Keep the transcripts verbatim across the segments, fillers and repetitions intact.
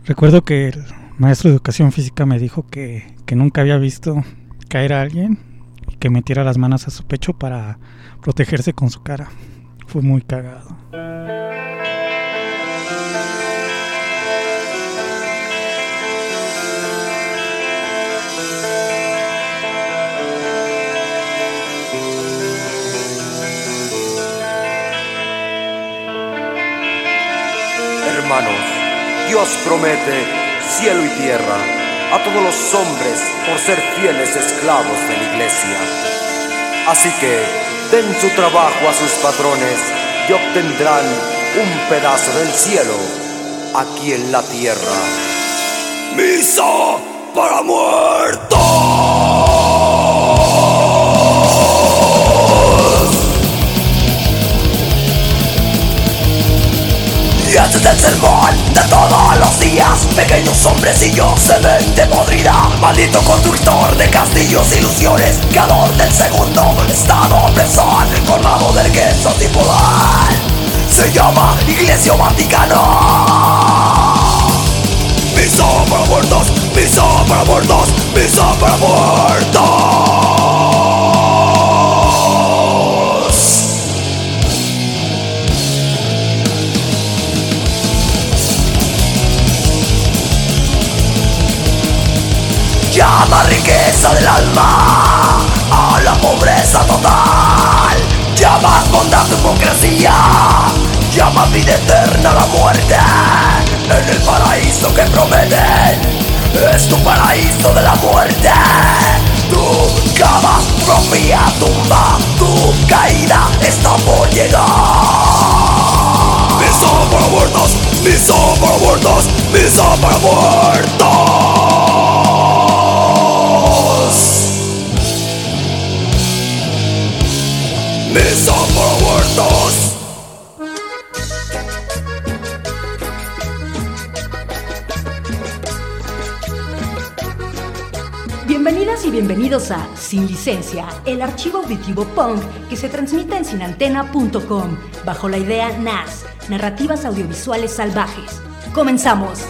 Recuerdo que el maestro de educación física me dijo que, que nunca había visto caer a alguien y que metiera las manos a su pecho para protegerse con su cara. Fue muy cagado. Hermanos, Dios promete cielo y tierra a todos los hombres por ser fieles esclavos de la iglesia. Así que den su trabajo a sus patrones y obtendrán un pedazo del cielo aquí en la tierra. ¡Misa para muertos! Y este es el sermón de todos los días. Pequeños hombrecillos se ven de podrida. Maldito constructor de castillos, ilusiones, creador del segundo estado opresor, colmado de riquezas y poder. Se llama Iglesia Vaticana. Misa para muertos, misa para muertos, misa para muertos. Llama riqueza del alma a la pobreza total. Llama bondad de hipocresía. Llama vida eterna a la muerte. En el paraíso que prometen es tu paraíso de la muerte. Tu cama, propia tumba, tu caída está por llegar. Misa para muertos, misa para muertos, misa para muertos. Misa para muertos. Bienvenidas y bienvenidos a Sin Licencia, el archivo auditivo punk que se transmite en sin antena punto com bajo la idea N A S, Narrativas Audiovisuales Salvajes. ¡Comenzamos!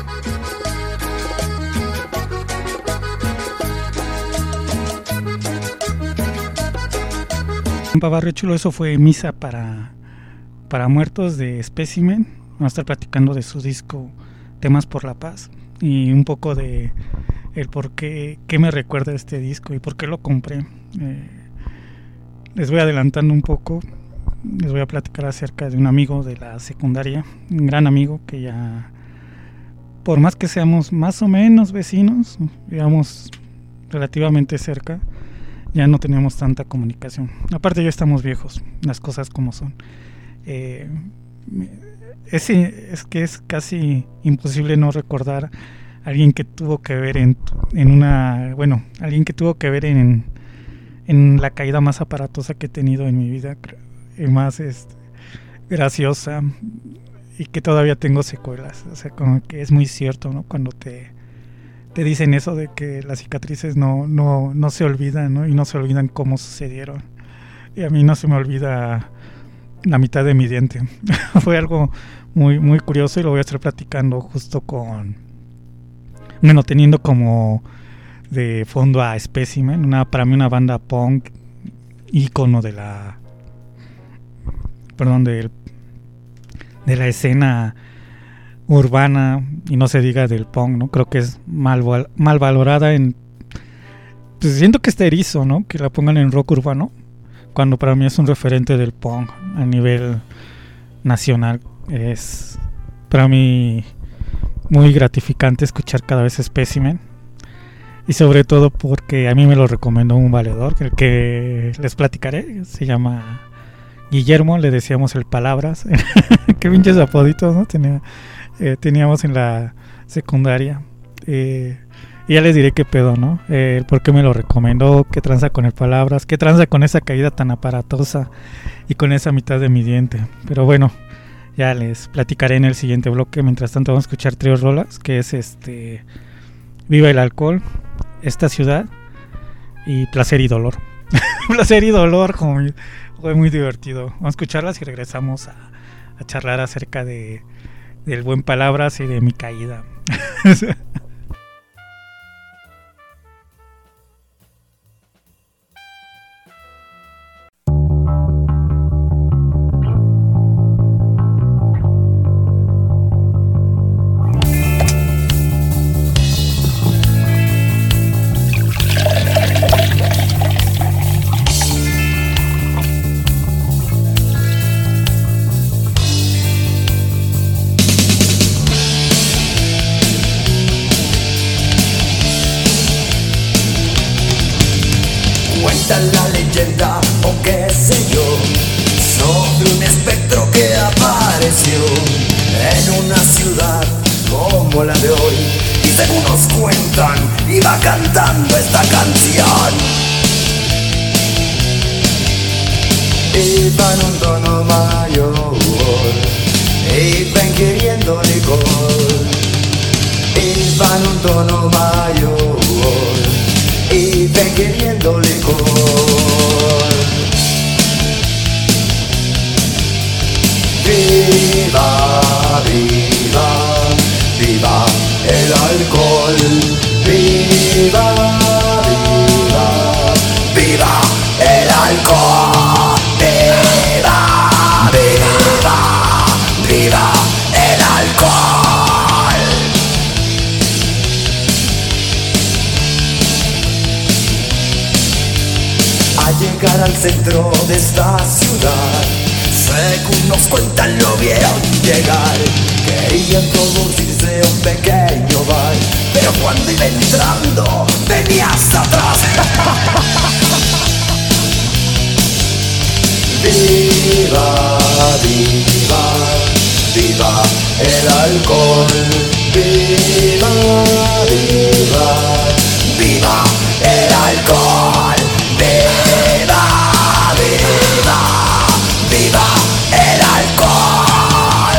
Barrio Chulo, eso fue Misa para, para Muertos de Specimen. Vamos a estar platicando de su disco Temas por la Paz y un poco de el por qué, qué me recuerda este disco y por qué lo compré. Eh, les voy adelantando un poco, les voy a platicar acerca de un amigo de la secundaria, un gran amigo que ya, por más que seamos más o menos vecinos, digamos relativamente cerca, ya no teníamos tanta comunicación. Aparte ya estamos viejos, las cosas como son. Eh, es, es que es casi imposible no recordar a alguien que tuvo que ver en, en una, bueno, alguien que tuvo que ver en, en la caída más aparatosa que he tenido en mi vida, y más este, graciosa, y que todavía tengo secuelas. O sea, como que es muy cierto, ¿no? Cuando te te dicen eso de que las cicatrices no, no, no se olvidan, ¿no? Y no se olvidan cómo sucedieron. Y a mí no se me olvida la mitad de mi diente. Fue algo muy, muy curioso y lo voy a estar platicando justo con, bueno, teniendo como de fondo a Specimen, una, para mí una banda punk ícono de la, perdón, de, de la escena urbana, y no se diga del punk, ¿no? Creo que es mal, mal valorada en... Pues siento que está erizo, ¿no? Que la pongan en rock urbano, cuando para mí es un referente del punk a nivel nacional. Es para mí muy gratificante escuchar cada vez Specimen, y sobre todo porque a mí me lo recomendó un valedor, el que les platicaré, se llama Guillermo, le decíamos el Palabras. Qué pinches apoditos, ¿no? Tenía... Eh, teníamos en la secundaria, eh, y ya les diré qué pedo, ¿no? Eh, por qué me lo recomendó, qué tranza con el Palabras, qué tranza con esa caída tan aparatosa y con esa mitad de mi diente. Pero bueno, ya les platicaré en el siguiente bloque. Mientras tanto vamos a escuchar tres rolas, que es este Viva el Alcohol, Esta Ciudad y Placer y Dolor. Placer y Dolor, como fue muy divertido. Vamos a escucharlas y regresamos a, a charlar acerca de del buen Palabras y de mi caída. La leyenda o qué sé yo sobre un espectro que apareció en una ciudad como la de hoy, y según nos cuentan iba cantando esta canción. Iba en un tono mayor, iban queriendo licor. Iba en un tono mayor y ven queriendo licor. Viva, viva, viva el alcohol. Viva, viva, viva el alcohol. Viva, viva, viva el alcohol. Al llegar al centro de esta ciudad, según nos cuentan lo vieron llegar. Querían introducirse a un pequeño bar, pero cuando iba entrando venía hasta atrás. Viva, viva, viva el alcohol. Viva, viva, viva el alcohol. Viva, viva, viva el alcohol.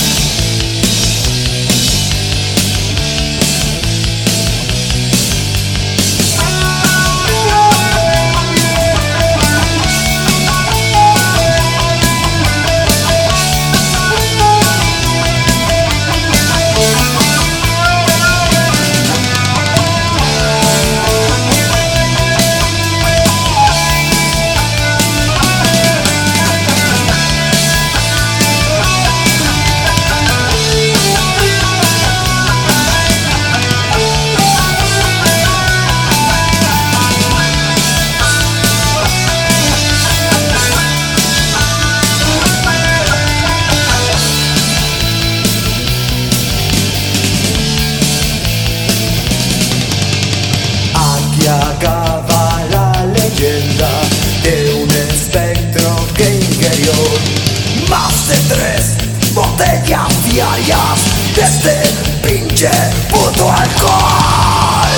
Acaba la leyenda de un espectro que ingirió más de tres botellas diarias de este pinche puto alcohol.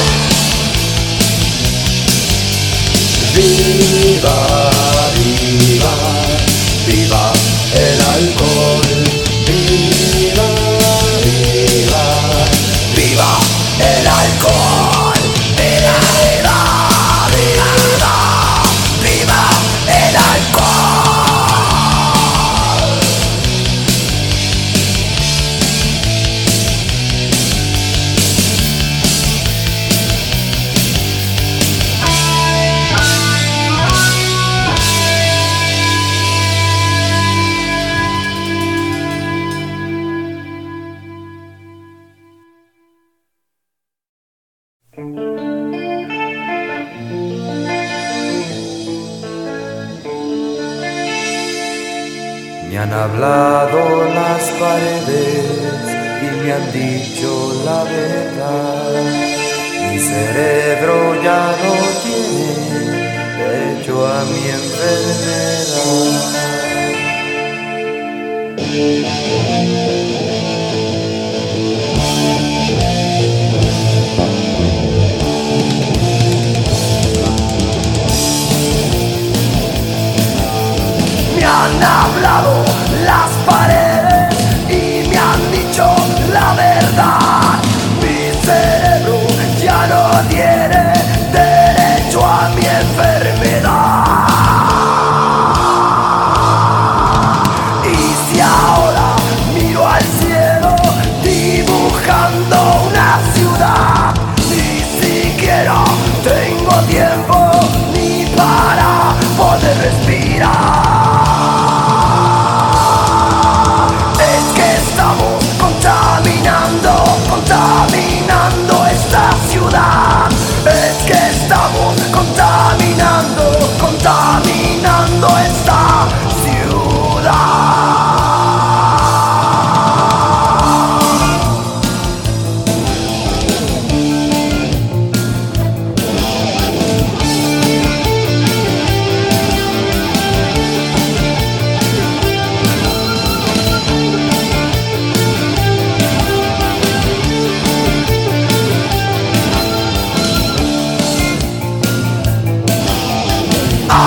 Viva, viva, viva el alcohol. Viva, viva, viva el alcohol. Viva, viva, viva el alcohol. Me han hablado las paredes y me han dicho la verdad. Mi cerebro ya no tiene derecho a mi enfermedad. Me han hablado las paredes y me han dicho la verdad. Mi cerebro ya no tiene derecho a mi enfermedad. Y si ahora miro al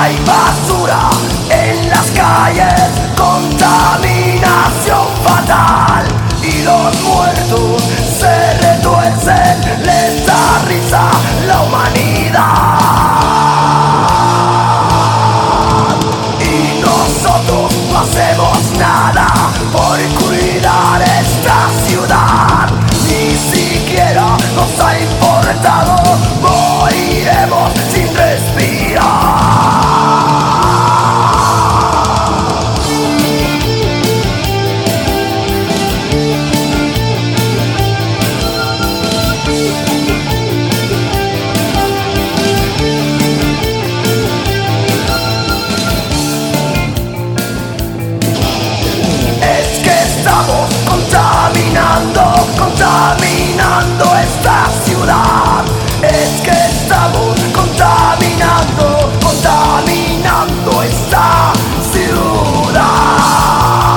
Hay basura en las calles, contaminación fatal, y los muertos se retuercen, les da risa la humanidad. Y nosotros no hacemos nada por cuidar esta ciudad, ni siquiera nos ha importado, moriremos sin respirar. Contaminando, contaminando esta ciudad. Es que estamos contaminando, contaminando esta ciudad.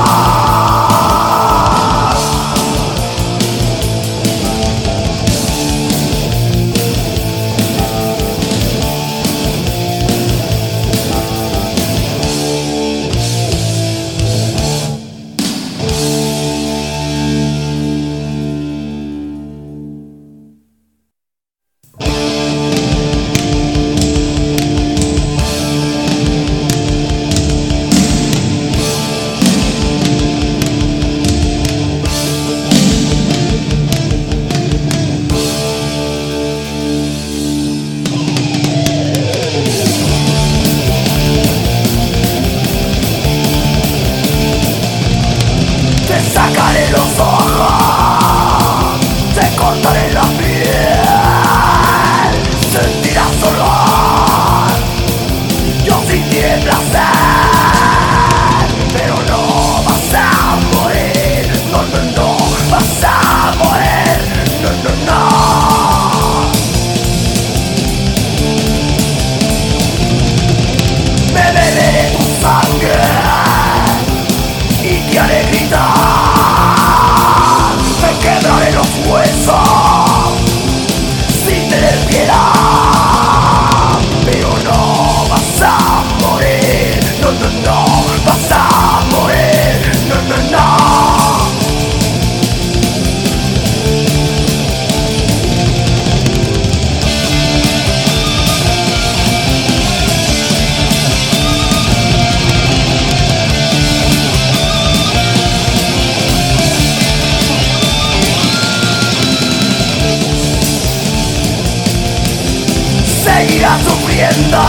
Seguirás sufriendo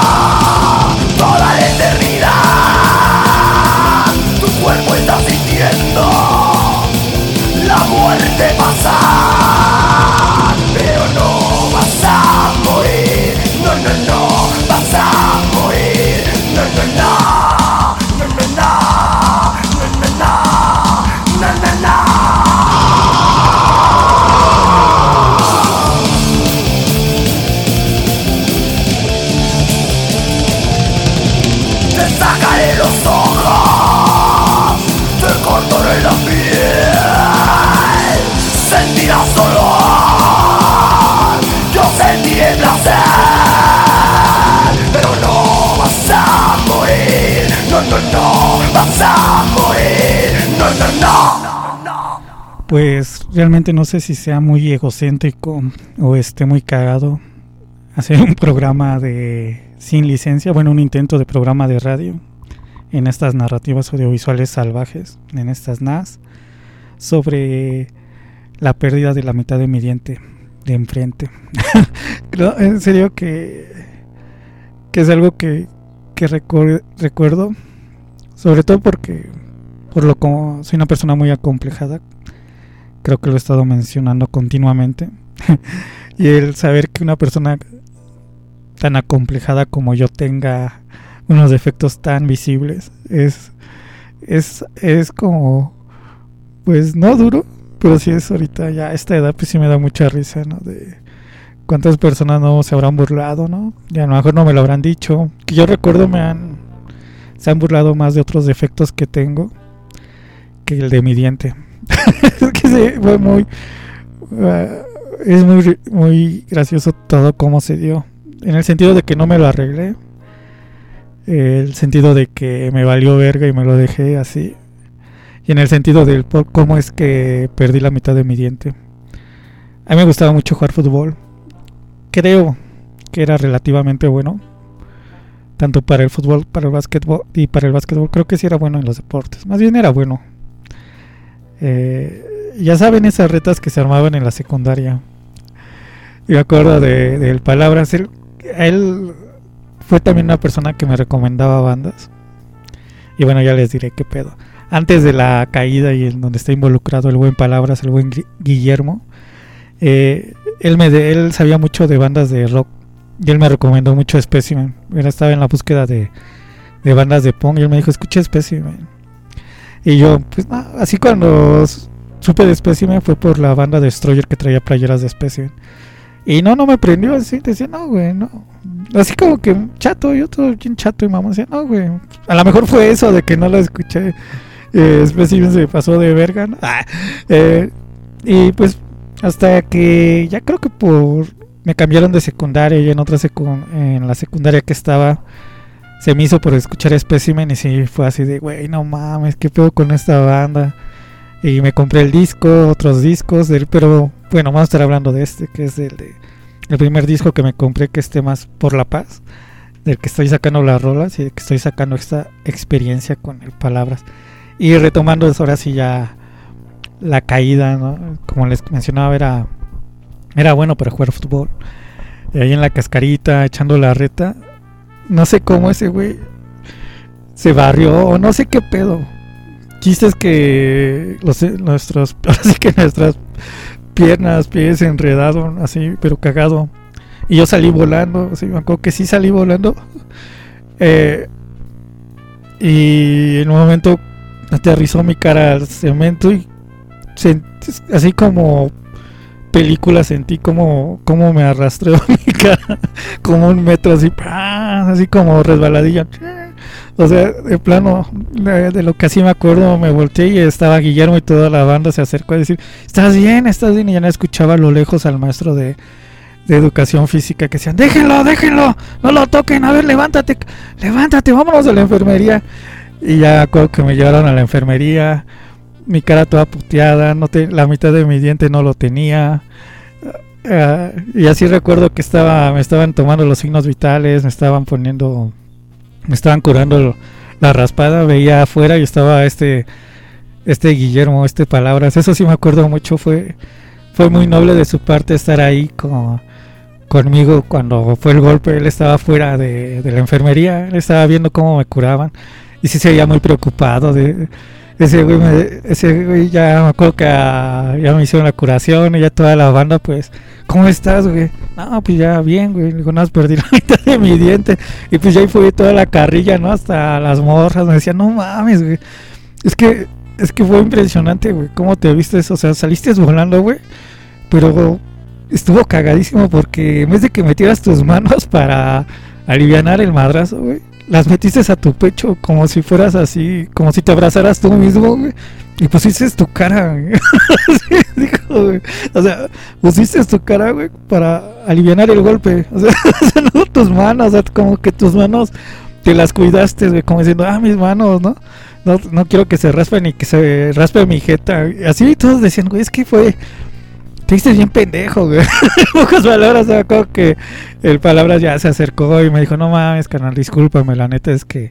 toda la eternidad. Tu cuerpo está sintiendo la muerte pasar, pero no vas a morir. No, no, no, vas a morir. No, no, no, no, no, no, no, no, no, no, no. Sacaré los ojos, te cortaré la piel, sentirás dolor, yo sentiré placer, pero no vas a morir, no, no, no, vas a morir, no, no, no. Pues realmente no sé si sea muy egocéntrico o esté muy cagado hacer un programa de sin licencia, bueno, un intento de programa de radio en estas narrativas audiovisuales salvajes, en estas N A S, sobre la pérdida de la mitad de mi diente de enfrente. No, en serio que, que es algo que, que recu- recuerdo, sobre todo porque por lo como soy una persona muy acomplejada, creo que lo he estado mencionando continuamente, y el saber que una persona tan acomplejada como yo tenga unos defectos tan visibles es es es como, pues no duro, pero sí es ahorita ya a esta edad, pues sí me da mucha risa, ¿no? De cuántas personas no se habrán burlado, ¿no? Y a lo mejor no me lo habrán dicho, que yo recuerdo me han se han burlado más de otros defectos que tengo que el de mi diente. Es que sí, fue muy uh, es muy muy gracioso todo cómo se dio, en el sentido de que no me lo arreglé, eh, el sentido de que me valió verga y me lo dejé así, y en el sentido del por cómo es que perdí la mitad de mi diente. A mí me gustaba mucho jugar fútbol, creo que era relativamente bueno, tanto para el fútbol, para el básquetbol y para el básquetbol creo que sí era bueno en los deportes, más bien era bueno. Eh, ya saben esas retas que se armaban en la secundaria. Y me acuerdo de, de Palabras. Él, él fue también una persona que me recomendaba bandas. Y bueno, ya les diré qué pedo. Antes de la caída y en donde está involucrado el buen Palabras, el buen Guillermo, eh, él, me de, él sabía mucho de bandas de rock. Y él me recomendó mucho Specimen. Él estaba en la búsqueda de, de bandas de punk. Y él me dijo, escucha Specimen. Y yo, pues no, así cuando supe de Specimen fue por la banda Destroyer que traía playeras de Specimen. Y no, no me prendió así, decía, no, güey, no. Así como que chato, yo todo bien chato y mamá decía, no, güey. A lo mejor fue eso de que no lo escuché. Eh, Specimen se pasó de verga, ¿no? Ah, eh, y pues hasta que ya creo que por... me cambiaron de secundaria y en otra secund- en la secundaria que estaba se me hizo por escuchar Specimen y sí fue así de, güey, no mames, qué pedo con esta banda. Y me compré el disco, otros discos, del, pero bueno, vamos a estar hablando de este, que es el de el primer disco que me compré, que es Temas por la Paz, del que estoy sacando las rolas y del que estoy sacando esta experiencia con el Palabras. Y retomando eso, ahora sí ya la caída, ¿no? Como les mencionaba, era, era bueno para jugar fútbol. Y ahí en la cascarita, echando la reta, no sé cómo ese güey se barrió, o no sé qué pedo. Chistes que los, nuestros, así que nuestras piernas, pies enredados, así, pero cagado. Y yo salí volando, así, me acuerdo que sí salí volando. Eh, y en un momento aterrizó mi cara al cemento y sentí, así como película, sentí como, como me arrastró mi cara, como un metro así, así como resbaladilla. O sea, de plano, de, de lo que así me acuerdo, me volteé y estaba Guillermo y toda la banda se acercó a decir, ¿estás bien? ¿Estás bien? Y ya no escuchaba a lo lejos al maestro de, de educación física que decían, déjenlo, déjenlo, no lo toquen, a ver, levántate, levántate, vámonos a la enfermería. Y ya acuerdo que me llevaron a la enfermería, mi cara toda puteada, no te, la mitad de mi diente no lo tenía. Uh, y así recuerdo que estaba, me estaban tomando los signos vitales, me estaban poniendo... me estaban curando la raspada, veía afuera y estaba este este Guillermo, este Palabras, eso sí me acuerdo mucho, fue fue muy noble de su parte estar ahí con, conmigo cuando fue el golpe. Él estaba afuera de, de la enfermería, él estaba viendo cómo me curaban y sí se veía muy preocupado de ese güey, me, ese güey ya me acuerdo que a, ya me hicieron la curación y ya toda la banda, pues, ¿cómo estás, güey? No, pues ya bien, güey, digo, no, perdí la mitad de mi diente. Y pues ya ahí fue toda la carrilla, ¿no? Hasta las morras me decían, no mames, güey. Es que, es que fue impresionante, güey, cómo te viste eso, o sea, saliste volando, güey, pero estuvo cagadísimo porque en vez de que metieras tus manos para alivianar el madrazo, güey, las metiste a tu pecho como si fueras así, como si te abrazaras tú mismo, güey, y pusiste tu cara, güey. Sí, dijo, güey. O sea, pusiste tu cara, güey, para alivianar el golpe. O sea, no tus manos, o sea, como que tus manos te las cuidaste, güey, como diciendo, ah, mis manos, ¿no? No, no quiero que se raspen ni que se raspe mi jeta. Así todos decían, güey, es que fue... te hiciste bien pendejo, güey. En pocas palabras, o sea, como que el Palabras ya se acercó y me dijo, no mames, carnal, discúlpame, la neta es que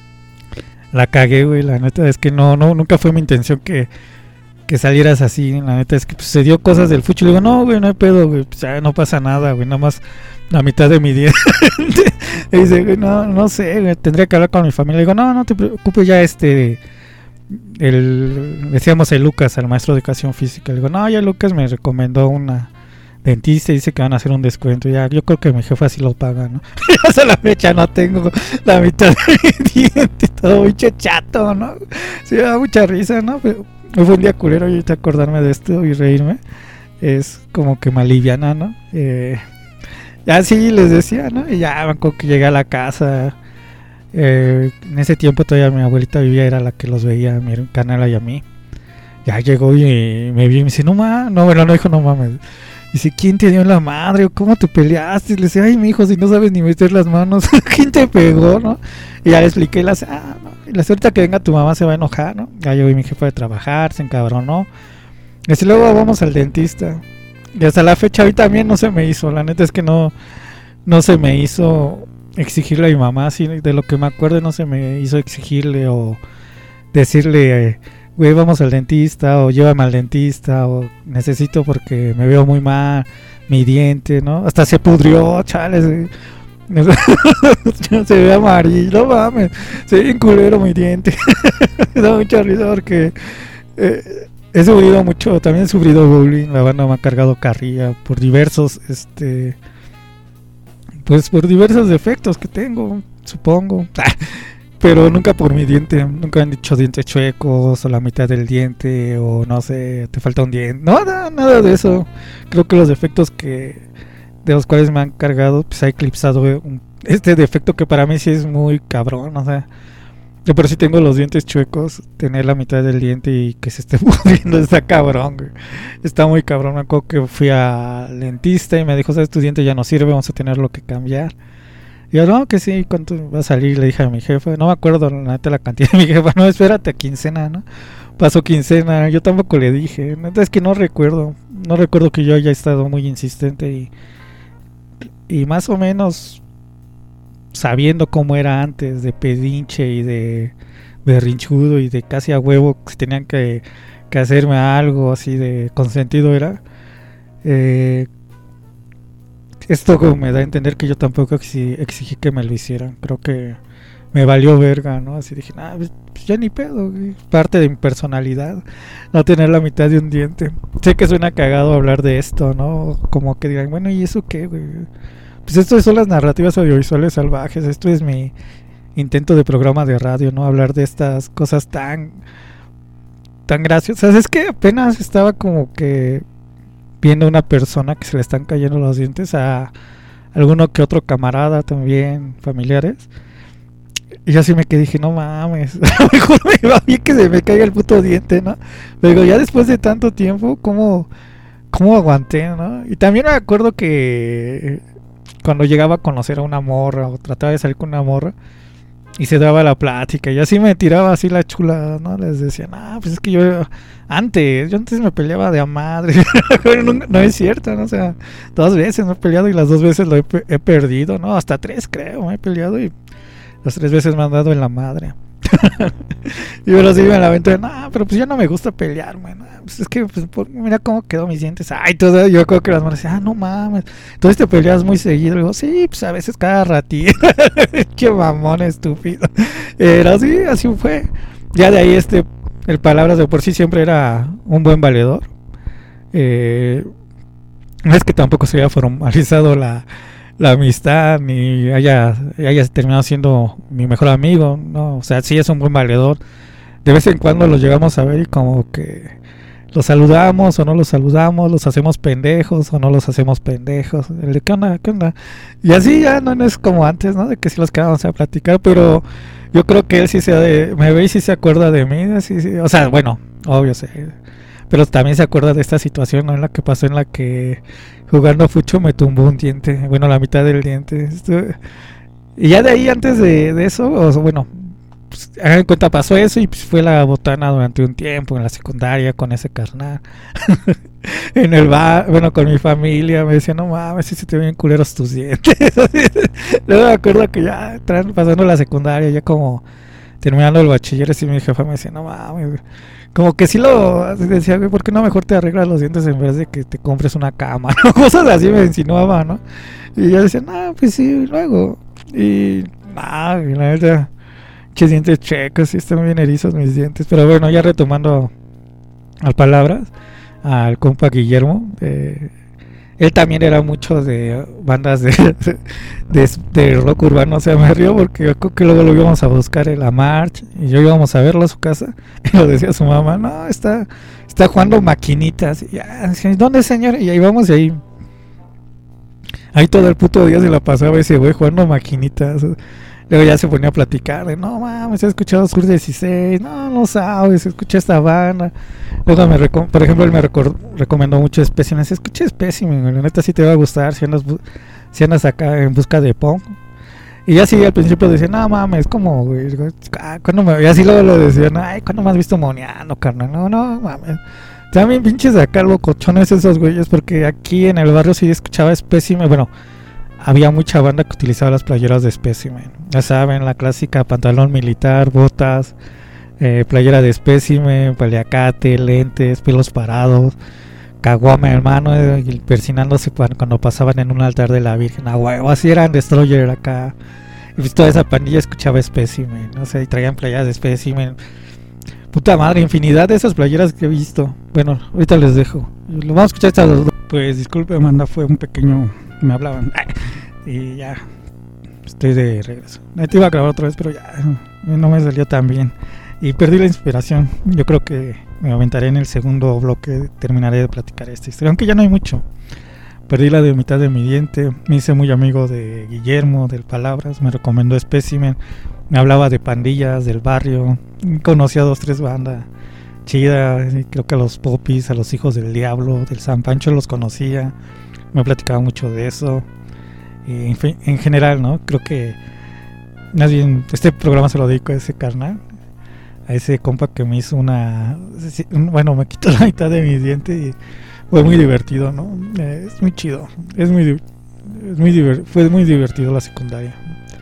la cagué, güey, la neta es que no, no, nunca fue mi intención que, que salieras así, la neta es que pues, se dio cosas del fucho. Le digo, no, güey, no hay pedo, güey, pues ya no pasa nada, güey, nada más la mitad de mi diente. Y dice, güey, no, no sé, güey, tendría que hablar con mi familia. Le digo, no, no te preocupes, ya este... el decíamos el Lucas, al maestro de educación física. Le digo, no, ya Lucas me recomendó una dentista y dice que van a hacer un descuento. Ya, yo creo que mi jefa sí lo paga, ¿no? Hasta la fecha no tengo la mitad de mi diente, todo muy chato, ¿no? Sí, me da mucha risa, ¿no? Pero fue un día culero y ahorita acordarme de esto y reírme es como que me aliviana, ¿no? Eh, ya sí les decía, ¿no? Y ya me acuerdo que llegué a la casa. Eh, en ese tiempo todavía mi abuelita vivía, era la que los veía, a mi canela y a mí. Ya llegó y me vio y me dice, no mames, no, bueno, no dijo no mames. Dice, ¿quién te dio en la madre? ¿Cómo te peleaste? Y le decía, ay, mi hijo, si no sabes ni meter las manos, ¿quién te pegó, no? Y ya le expliqué, y le hace, ah, no. Y la suerte que venga tu mamá se va a enojar, ¿no? Ya yo vi mi jefa de trabajar, se encabronó. Y así luego vamos al dentista. Y hasta la fecha hoy también no se me hizo. La neta es que no, no se me hizo exigirle a mi mamá. Así de lo que me acuerdo no se me hizo exigirle o decirle, güey, vamos al dentista, o llévame al dentista, o necesito porque me veo muy mal mi diente, ¿no? Hasta se pudrió, chales. Se ve amarillo, no mames, se ve bien culero mi diente. Me da mucha risa porque eh, he sufrido mucho, también he sufrido bullying. La banda me ha cargado carrilla por diversos, este, pues por diversos defectos que tengo, supongo. Pero nunca por mi diente, nunca han dicho dientes chuecos o la mitad del diente o no sé, te falta un diente. No, nada, nada de eso. Creo que los defectos que de los cuales me han cargado, pues ha eclipsado un, este defecto que para mí sí es muy cabrón, o sea, yo por si tengo los dientes chuecos, tener la mitad del diente y que se esté pudriendo está cabrón, güey. Está muy cabrón. Me acuerdo que fui al dentista y me dijo, sabes, tu diente ya no sirve, vamos a tenerlo que cambiar. Y yo, no, que sí, ¿cuánto va a salir? Le dije a mi jefa, no me acuerdo la neta la cantidad de mi jefa, no, espérate a quincena, ¿no? Pasó quincena, yo tampoco le dije, neta es que no recuerdo, no recuerdo que yo haya estado muy insistente y, y más o menos sabiendo cómo era antes, de pedinche y de berrinchudo y de casi a huevo, si tenían que, que hacerme algo así de consentido era, eh... esto me da a entender que yo tampoco exigí, exigí que me lo hicieran. Creo que me valió verga, ¿no? Así dije, nah, pues ya ni pedo, güey. Parte de mi personalidad no tener la mitad de un diente. Sé que suena cagado hablar de esto, ¿no? Como que digan, bueno, ¿y eso qué, güey? Pues esto son las narrativas audiovisuales salvajes. Esto es mi intento de programa de radio, ¿no? Hablar de estas cosas tan tan graciosas. Es que apenas estaba como que viendo a una persona que se le están cayendo los dientes, a alguno que otro camarada también, familiares, y yo así me quedé, dije, no mames, a lo mejor me va bien que se me caiga el puto diente, ¿no? Pero ya después de tanto tiempo, ¿cómo, cómo aguanté, no? Y también me acuerdo que cuando llegaba a conocer a una morra, o trataba de salir con una morra, y se daba la plática, y así me tiraba así la chula, ¿no? Les decía, no, pues es que yo antes, yo antes me peleaba de a madre. no, no es cierto, ¿no? O sea, dos veces me he peleado y las dos veces lo he, he perdido, ¿no? Hasta tres creo, me he peleado y las tres veces me han dado en la madre. Y pero sí me la aventó, no, pero pues ya no me gusta pelear, man. Pues es que, pues, por, mira cómo quedó mis dientes. Ay, todo, yo creo que las manos decían, ah, no mames. Entonces te peleas muy seguido. Y digo, sí, pues a veces cada ratito. Qué mamón estúpido. Pero sí, así fue. Ya de ahí, este, el Palabras de por sí siempre era un buen valedor. Eh, no es que tampoco se haya formalizado la. la amistad ni haya, haya terminado siendo mi mejor amigo, no, o sea, sí es un buen valedor. De vez en cuando los llegamos a ver y como que los saludamos o no los saludamos, los hacemos pendejos o no los hacemos pendejos. El de qué onda, qué onda. Y así ya no, no es como antes, ¿no? De que sí los quedábamos a platicar, pero yo creo que él sí se de, me ve y sí se acuerda de mí, así, sí, o sea, bueno, obvio, sí, pero también se acuerda de esta situación, ¿no? En la que pasó, en la que jugando fucho me tumbó un diente, bueno, la mitad del diente. Esto, y ya de ahí, antes de, de eso, o sea, bueno, pues, hagan en cuenta, pasó eso y pues fue la botana durante un tiempo en la secundaria con ese carnal. En el bar, bueno, con mi familia, me decían, no mames, si se te ven culeros tus dientes. Luego me acuerdo que ya pasando la secundaria, ya como terminando el bachiller, así mi jefa me decía, no mames, como que sí lo decía, güey, ¿por qué no mejor te arreglas los dientes en vez de que te compres una cama? ¿No? Cosas así me insinuaba, ¿no? Y yo decía, no, pues sí, luego. Y nada, y la verdad, que dientes checos, sí están bien erizos mis dientes. Pero bueno, ya retomando al Palabras, al compa Guillermo, eh, él también era mucho de bandas de, de, de rock urbano. O sea, me río porque yo creo que luego lo íbamos a buscar en la March y yo íbamos a verlo a su casa y lo decía su mamá, no, está está jugando maquinitas. Y ya, ¿dónde, señor? Y ahí vamos y ahí ahí todo el puto día se la pasaba ese güey jugando maquinitas. Luego ya se ponía a platicar de, no mames, he escuchado Sur dieciséis, no, no sabes, escuché esta banda. Luego, me reco- por ejemplo, él me recor- recomendó mucho Specimen. Escuché Specimen, la neta sí te va a gustar si andas, bu- si andas acá en busca de punk. Y ya sí, al principio decía, no mames, como, güey, ah, ¿cuándo me...? Y así luego lo decían, ay, ¿cuándo me has visto moneando, carnal? No, no, mames. También pinches de acá locochones esos güeyes, porque aquí en el barrio sí escuchaba Specimen, bueno, había mucha banda que utilizaba las playeras de Specimen. Ya saben, la clásica pantalón militar, botas, eh, playera de Specimen, paliacate, lentes, pelos parados, caguama en mano, eh, y persinándose cuando, cuando pasaban en un altar de la Virgen. A huevo, así eran Destroyer acá. Y pues toda esa pandilla escuchaba Specimen, no sé, y traían playeras de Specimen. Puta madre, infinidad de esas playeras que he visto. Bueno, ahorita les dejo. Lo vamos a escuchar estas dos. Pues disculpe, Amanda, fue un pequeño... Me hablaban. Y ya, estoy de regreso. Te iba a grabar otra vez, pero ya no me salió tan bien. Y perdí la inspiración. Yo creo que me aventaré en el segundo bloque. Terminaré de platicar esta historia, aunque ya no hay mucho. Perdí la de mitad de mi diente. Me hice muy amigo de Guillermo, del Palabras. Me recomendó Specimen. Me hablaba de pandillas, del barrio. Conocí a dos, tres bandas chidas. Creo que a los Popis, a los Hijos del Diablo, del San Pancho los conocía. Me platicaba mucho de eso. Y en, fin, en general, ¿no? Creo que más bien este programa se lo dedico a ese carnal, a ese compa que me hizo una... Bueno, me quitó la mitad de mis dientes y fue muy divertido, ¿no? Eh, es muy chido. Es muy, es muy diver, fue muy divertido la secundaria.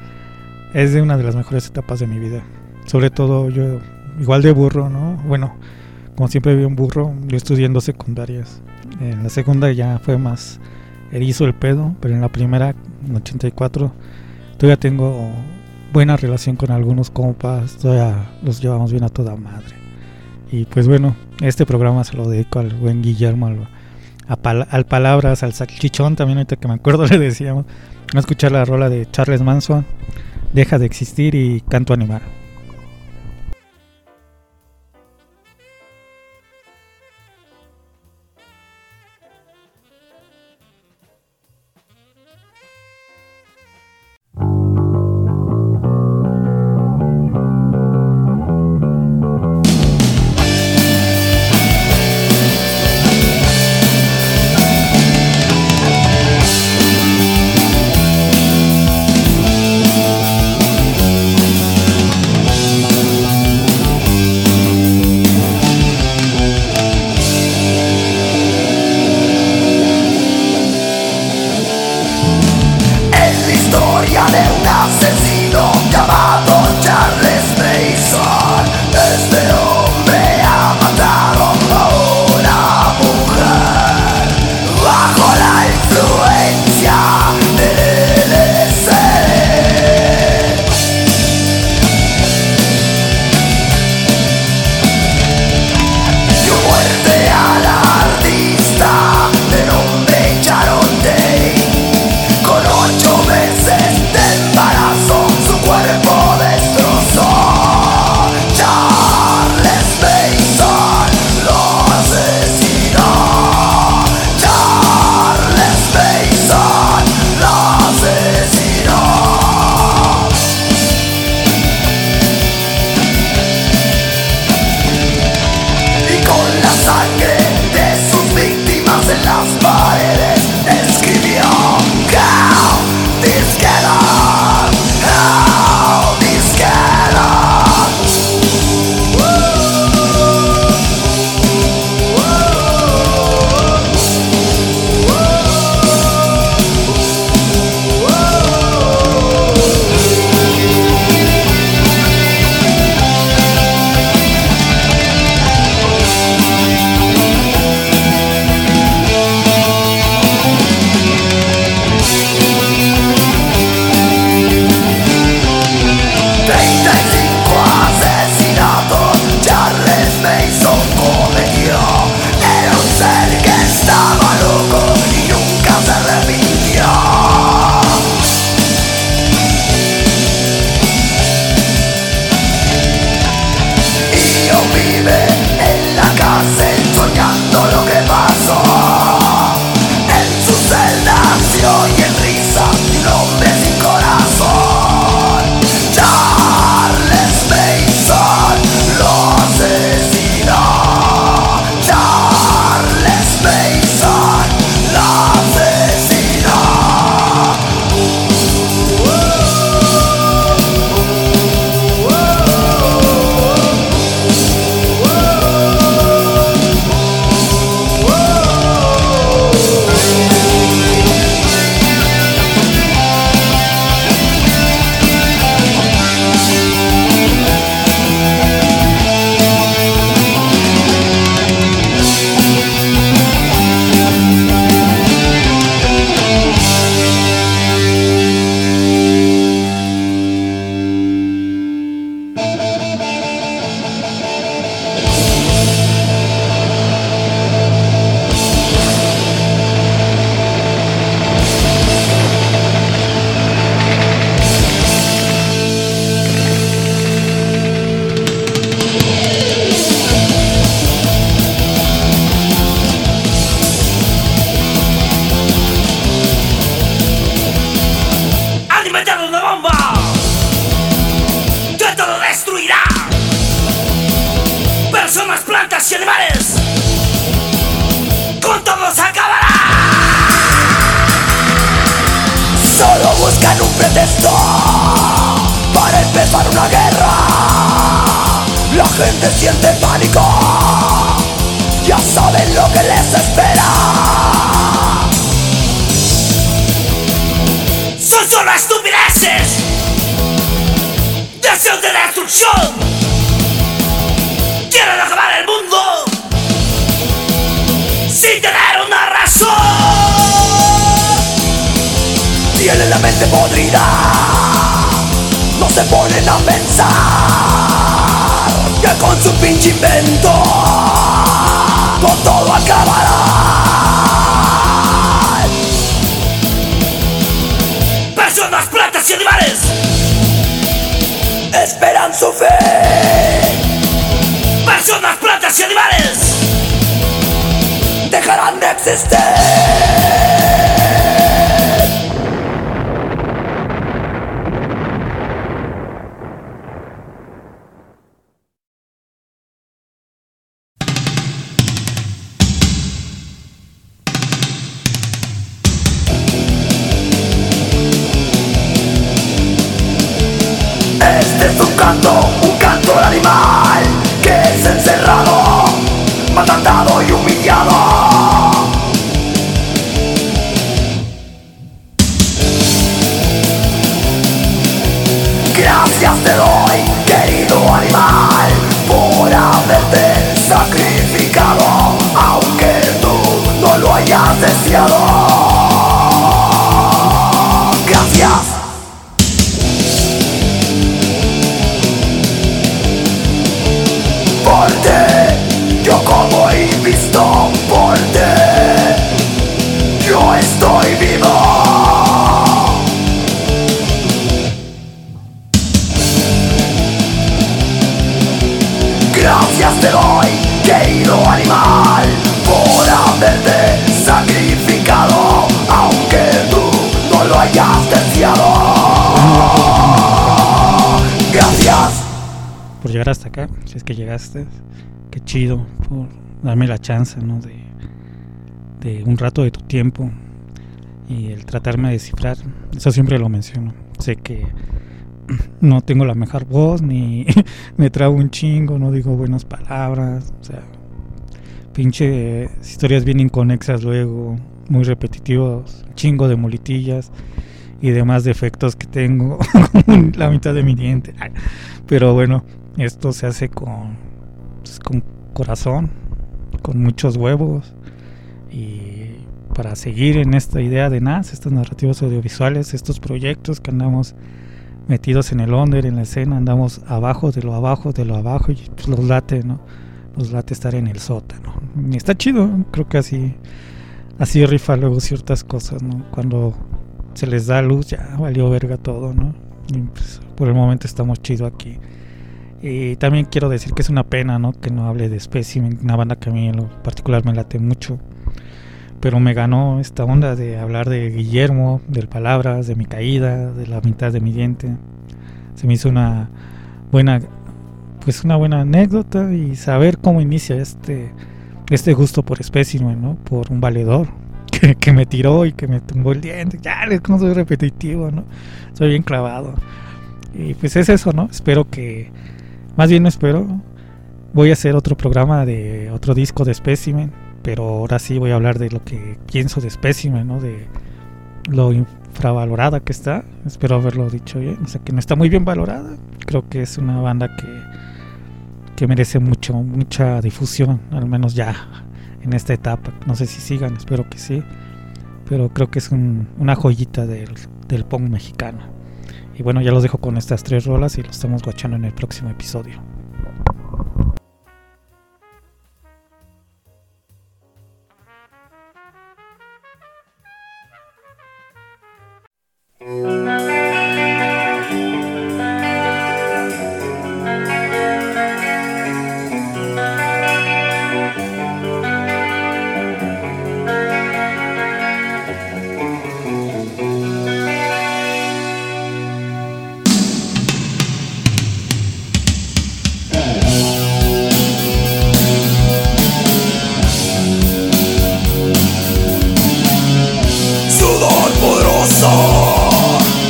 Es de una de las mejores etapas de mi vida. Sobre todo yo, igual de burro, ¿no? Bueno, como siempre vi un burro, yo estudié en dos secundarias. En la segunda ya fue más erizo el pedo, pero en la primera, en ochenta y cuatro, todavía tengo buena relación con algunos compas, todavía los llevamos bien a toda madre. Y pues bueno, este programa se lo dedico al buen Guillermo, al, a pal, al Palabras, al Salchichón también, ahorita que me acuerdo le decíamos. Vamos a escuchar la rola de Charles Manson, Deja de existir, y Canto Animal. Con ocho meses de embarazo, su cuerpo buscan un pretexto para empezar una guerra. La gente siente pánico, ya saben lo que les espera. Son solo estupideces, deseos de destrucción. Quieren acabar el mundo sin tener una razón. Tienen la mente podrida, no se ponen a pensar que con su pinche invento con todo acabará. Personas, plantas y animales esperan su fe. Personas, plantas y animales dejarán de existir. Este es un canto, un canto al animal que es encerrado, maltratado y humillado. Gracias te doy, querido animal, por haberte sacrificado, aunque tú no lo hayas deseado. Gracias. Por ti, yo como y visto por ti, yo estoy vivo. Gracias te doy, querido animal, por haberte sacrificado, aunque tú no lo hayas deseado. Gracias por llegar hasta acá, si es que llegaste. Qué chido por darme la chance, ¿no? de, de un rato de tu tiempo y el tratarme de descifrar. Eso siempre lo menciono. Sé que no tengo la mejor voz, ni me trago un chingo, no digo buenas palabras, o sea, pinche historias bien inconexas luego, muy repetitivos, chingo de muletillas y demás defectos que tengo, la mitad de mi diente. Pero bueno, esto se hace con, pues, con corazón, con muchos huevos, y para seguir en esta idea de N A S, estas narrativas audiovisuales, estos proyectos que andamos metidos en el under, en la escena, andamos abajo de lo abajo de lo abajo, y pues los late, ¿no? Nos late estar en el sótano. Y está chido, creo que así así rifa luego ciertas cosas, ¿no? Cuando se les da luz ya valió verga todo, ¿no? Y pues por el momento estamos chido aquí. Y también quiero decir que es una pena, ¿no? Que no hable de Specimen, una banda que a mí en lo particular me late mucho, pero me ganó esta onda de hablar de Guillermo, del Palabras, de mi caída, de la mitad de mi diente. Se me hizo una buena, pues una buena anécdota, y saber cómo inicia este este gusto por Specimen, ¿no? Por un valedor que, que me tiró y que me tumbó el diente. Ya, no soy repetitivo, ¿no? Soy bien clavado. Y pues es eso, ¿no? Espero que, más bien no espero, voy a hacer otro programa de otro disco de Specimen, pero ahora sí voy a hablar de lo que pienso de Specimen, ¿no? De lo infravalorada que está. Espero haberlo dicho bien. O sea, que no está muy bien valorada. Creo que es una banda que, que merece mucho, mucha difusión, al menos ya en esta etapa. No sé si sigan, espero que sí, pero creo que es un, una joyita del, del punk mexicano. Y bueno, ya los dejo con estas tres rolas y los estamos guachando en el próximo episodio. Sudor poderoso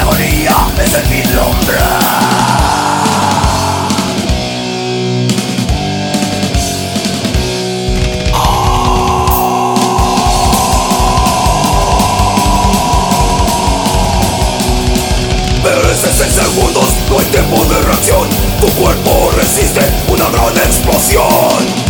agonía es el vil hombre. Pereces en segundos, no hay tiempo de reacción. Tu cuerpo resiste una gran explosión.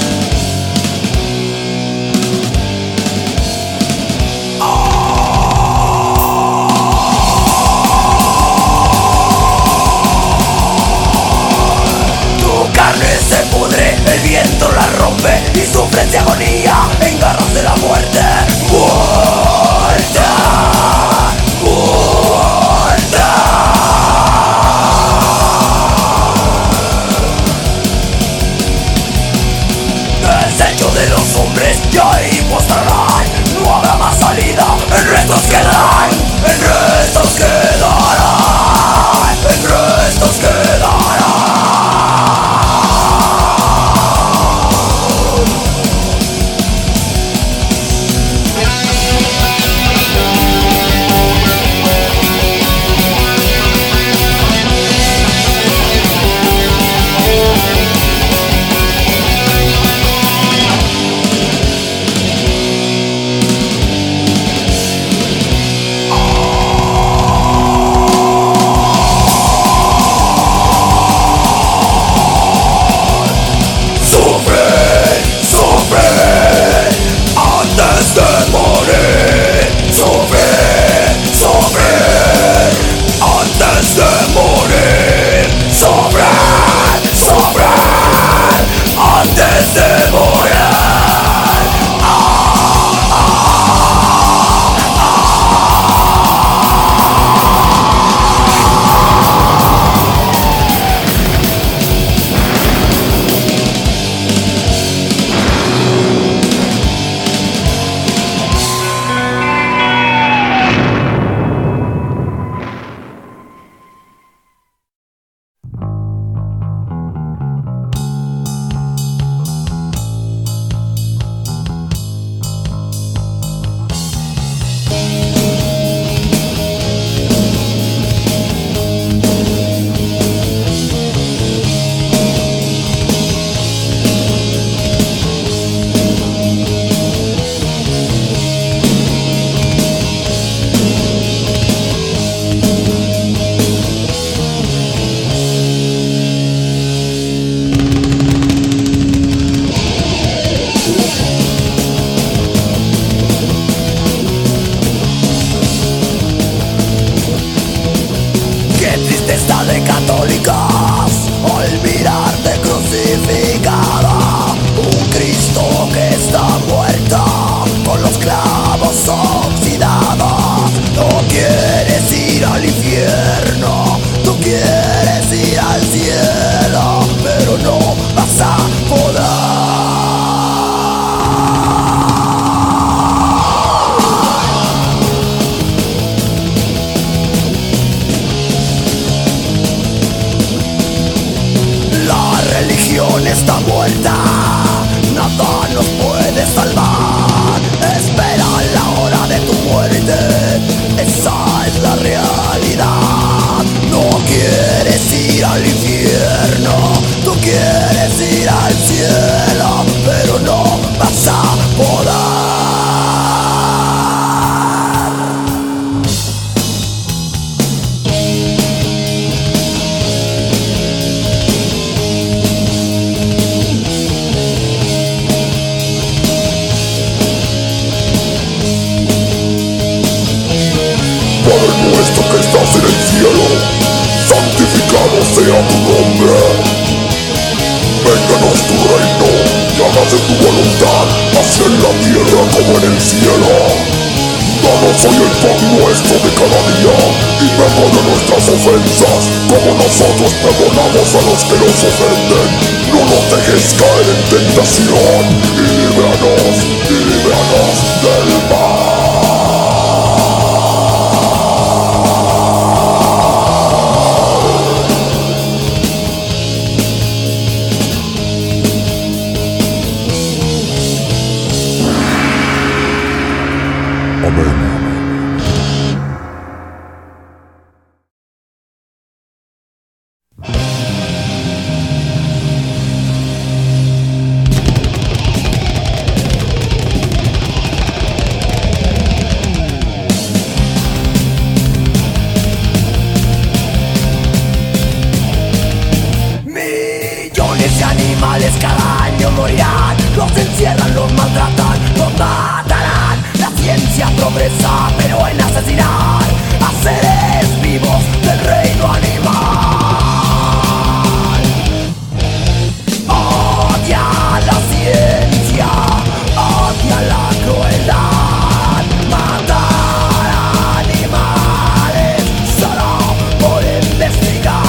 Se pudre, el viento la rompe y sufres de agonía en garras de la muerte. Muerte, muerte. Desecho de los hombres y ahí postrarán. No habrá más salida, en restos quedarán, en restos quedarán, en restos quedarán. ciencia progresa, pero en asesinar a seres vivos del reino animal. Odia la ciencia, odia la crueldad, matar animales solo por investigar.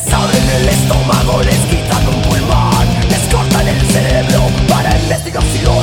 Les quitan un pulmón, les cortan el cerebro para investigación.